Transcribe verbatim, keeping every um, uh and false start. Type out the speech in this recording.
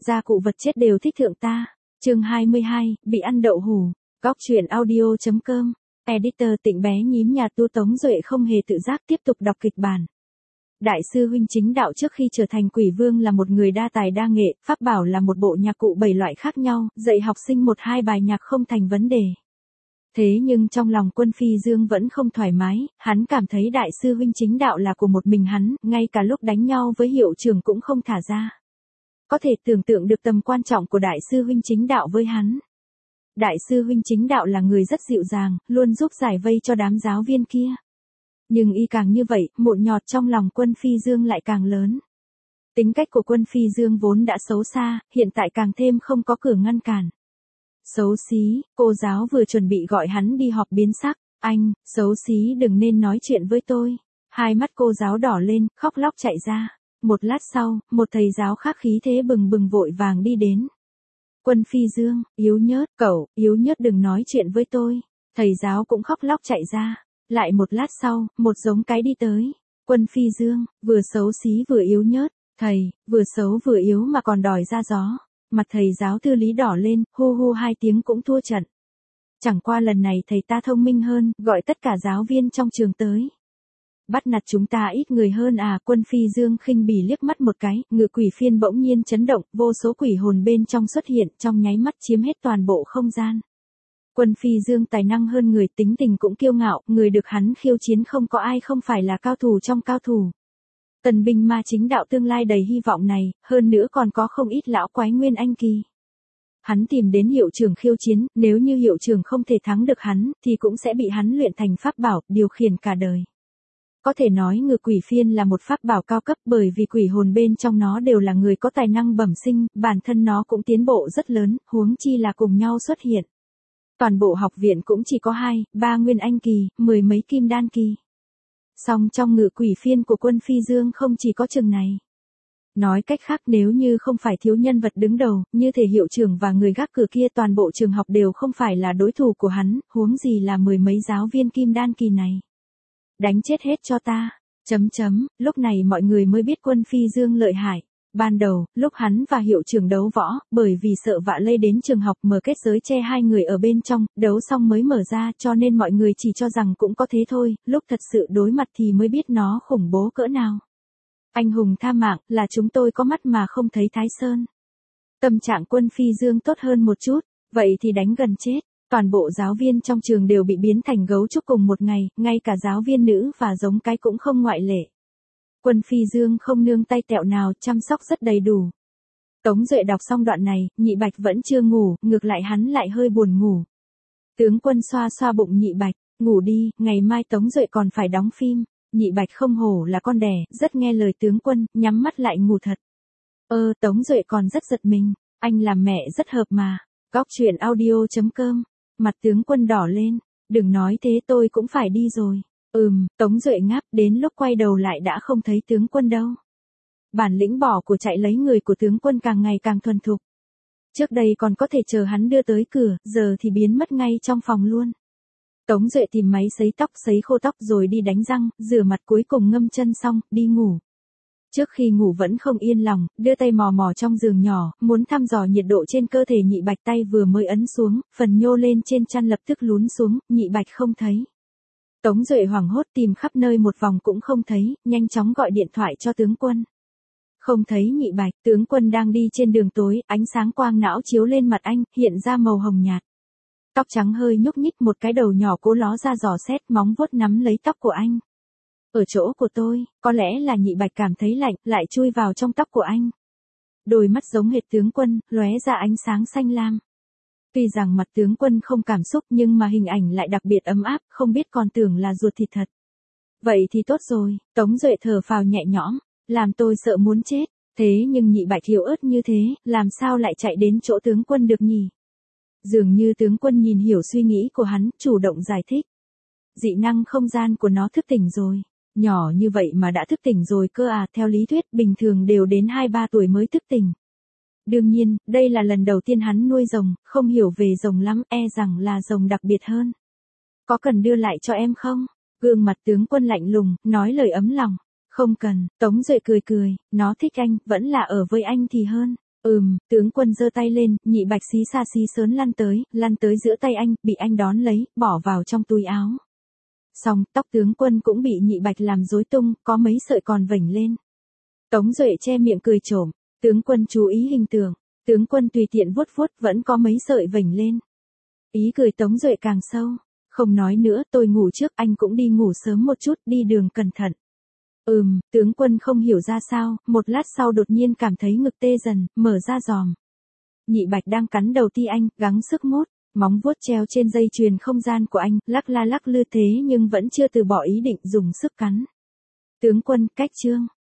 gia cụ vật chết đều thích thượng ta. Chương hai mươi hai, bị ăn đậu hủ. Góc truyện audio chấm com. Editor Tịnh bé nhím nhà tu Tống Duệ không hề tự giác tiếp tục đọc kịch bản. Đại sư huynh chính đạo trước khi trở thành quỷ vương là một người đa tài đa nghệ, pháp bảo là một bộ nhạc cụ bảy loại khác nhau, dạy học sinh một hai bài nhạc không thành vấn đề. Thế nhưng trong lòng Quân Phi Dương vẫn không thoải mái, hắn cảm thấy đại sư huynh chính đạo là của một mình hắn, ngay cả lúc đánh nhau với hiệu trưởng cũng không thả ra. Có thể tưởng tượng được tầm quan trọng của đại sư huynh chính đạo với hắn. Đại sư huynh chính đạo là người rất dịu dàng, luôn giúp giải vây cho đám giáo viên kia. Nhưng y càng như vậy, mụn nhọt trong lòng Quân Phi Dương lại càng lớn. Tính cách của Quân Phi Dương vốn đã xấu xa, hiện tại càng thêm không có cửa ngăn cản. Xấu xí, cô giáo vừa chuẩn bị gọi hắn đi họp biến sắc, anh, xấu xí đừng nên nói chuyện với tôi. Hai mắt cô giáo đỏ lên, khóc lóc chạy ra. Một lát sau, một thầy giáo khác khí thế bừng bừng vội vàng đi đến. Quân Phi Dương, yếu nhớt, cậu, yếu nhớt đừng nói chuyện với tôi. Thầy giáo cũng khóc lóc chạy ra. Lại một lát sau, một giống cái đi tới. Quân Phi Dương, vừa xấu xí vừa yếu nhớt. Thầy, vừa xấu vừa yếu mà còn đòi ra gió. Mặt thầy giáo Tư Lý đỏ lên, hu hu hai tiếng cũng thua trận. Chẳng qua lần này thầy ta thông minh hơn, gọi tất cả giáo viên trong trường tới. Bắt nạt chúng ta ít người hơn à. Quân Phi Dương khinh bỉ liếc mắt một cái, ngự quỷ phiên bỗng nhiên chấn động, vô số quỷ hồn bên trong xuất hiện, trong nháy mắt chiếm hết toàn bộ không gian. Quân Phi Dương tài năng hơn người, tính tình cũng kiêu ngạo, người được hắn khiêu chiến không có ai không phải là cao thủ trong cao thủ. Tần binh ma chính đạo tương lai đầy hy vọng này, hơn nữa còn có không ít lão quái nguyên anh kỳ. Hắn tìm đến hiệu trưởng khiêu chiến, nếu như hiệu trưởng không thể thắng được hắn, thì cũng sẽ bị hắn luyện thành pháp bảo, điều khiển cả đời. Có thể nói ngự quỷ phiên là một pháp bảo cao cấp bởi vì quỷ hồn bên trong nó đều là người có tài năng bẩm sinh, bản thân nó cũng tiến bộ rất lớn, huống chi là cùng nhau xuất hiện. Toàn bộ học viện cũng chỉ có hai, ba nguyên anh kỳ, mười mấy kim đan kỳ. Song trong ngự quỷ phiên của Quân Phi Dương không chỉ có chừng này. Nói cách khác nếu như không phải thiếu nhân vật đứng đầu, như thể hiệu trưởng và người gác cửa kia toàn bộ trường học đều không phải là đối thủ của hắn, huống gì là mười mấy giáo viên kim đan kỳ này. Đánh chết hết cho ta, chấm chấm, lúc này mọi người mới biết Quân Phi Dương lợi hại. Ban đầu, lúc hắn và hiệu trưởng đấu võ, bởi vì sợ vạ lây đến trường học mở kết giới che hai người ở bên trong, đấu xong mới mở ra cho nên mọi người chỉ cho rằng cũng có thế thôi, lúc thật sự đối mặt thì mới biết nó khủng bố cỡ nào. Anh hùng tha mạng, là chúng tôi có mắt mà không thấy Thái Sơn. Tâm trạng Quân Phi Dương tốt hơn một chút, vậy thì đánh gần chết. Toàn bộ giáo viên trong trường đều bị biến thành gấu trúc cùng một ngày, ngay cả giáo viên nữ và giống cái cũng không ngoại lệ. Quân Phi Dương không nương tay tẹo nào, chăm sóc rất đầy đủ. Tống Duệ đọc xong đoạn này, Nhị Bạch vẫn chưa ngủ, ngược lại hắn lại hơi buồn ngủ. Tướng Quân xoa xoa bụng Nhị Bạch, ngủ đi, ngày mai Tống Duệ còn phải đóng phim. Nhị Bạch không hổ là con đẻ, rất nghe lời tướng quân, nhắm mắt lại ngủ thật. Ơ, Tống Duệ còn rất giật mình, anh làm mẹ rất hợp mà. Góc truyện audio chấm com. Mặt tướng Quân đỏ lên, đừng nói thế tôi cũng phải đi rồi. Ừm, Tống Duệ ngáp, đến lúc quay đầu lại đã không thấy tướng Quân đâu. Bản lĩnh bỏ của chạy lấy người của tướng Quân càng ngày càng thuần thục. Trước đây còn có thể chờ hắn đưa tới cửa, giờ thì biến mất ngay trong phòng luôn. Tống Duệ tìm máy sấy tóc sấy khô tóc rồi đi đánh răng, rửa mặt cuối cùng ngâm chân xong, đi ngủ. Trước khi ngủ vẫn không yên lòng, đưa tay mò mò trong giường nhỏ, muốn thăm dò nhiệt độ trên cơ thể Nhị Bạch, tay vừa mới ấn xuống, phần nhô lên trên chăn lập tức lún xuống, Nhị Bạch không thấy. Tống Duệ hoảng hốt tìm khắp nơi một vòng cũng không thấy, nhanh chóng gọi điện thoại cho tướng Quân. Không thấy Nhị Bạch, tướng Quân đang đi trên đường tối, ánh sáng quang não chiếu lên mặt anh, hiện ra màu hồng nhạt. Tóc trắng hơi nhúc nhích, một cái đầu nhỏ cố ló ra dò xét, móng vuốt nắm lấy tóc của anh. Ở chỗ của tôi, có lẽ là Nhị Bạch cảm thấy lạnh, lại chui vào trong tóc của anh. Đôi mắt giống hệt tướng Quân, lóe ra ánh sáng xanh lam. Tuy rằng mặt tướng Quân không cảm xúc nhưng mà hình ảnh lại đặc biệt ấm áp, không biết còn tưởng là ruột thịt thật. Vậy thì tốt rồi, Tống Duệ thở phào nhẹ nhõm, làm tôi sợ muốn chết, thế nhưng Nhị Bạch yếu ớt như thế, làm sao lại chạy đến chỗ tướng Quân được nhỉ? Dường như tướng Quân nhìn hiểu suy nghĩ của hắn, chủ động giải thích. Dị năng không gian của nó thức tỉnh rồi. Nhỏ như vậy mà đã thức tỉnh rồi cơ à, theo lý thuyết bình thường đều đến hai ba tuổi mới thức tỉnh. Đương nhiên, đây là lần đầu tiên hắn nuôi rồng, không hiểu về rồng lắm, e rằng là rồng đặc biệt hơn. Có cần đưa lại cho em không? Gương mặt tướng Quân lạnh lùng, nói lời ấm lòng. Không cần, Tống Duệ cười cười, nó thích anh, vẫn là ở với anh thì hơn. Ừm, tướng quân giơ tay lên, Nhị Bạch xí xa xí sớn lăn tới, lăn tới giữa tay anh, bị anh đón lấy, bỏ vào trong túi áo. Xong, tóc tướng quân cũng bị Nhị Bạch làm rối tung, có mấy sợi còn vểnh lên. Tống Duệ che miệng cười trộm, tướng quân chú ý hình tượng, tướng quân tùy tiện vuốt vuốt vẫn có mấy sợi vểnh lên. Ý cười Tống Duệ càng sâu, không nói nữa, tôi ngủ trước, anh cũng đi ngủ sớm một chút, đi đường cẩn thận. Ừm, tướng quân không hiểu ra sao, một lát sau đột nhiên cảm thấy ngực tê dần, mở ra giòm. Nhị Bạch đang cắn đầu ti anh, gắng sức mút, móng vuốt treo trên dây chuyền không gian của anh, lắc la lắc lư thế nhưng vẫn chưa từ bỏ ý định dùng sức cắn. Tướng quân, cách chương.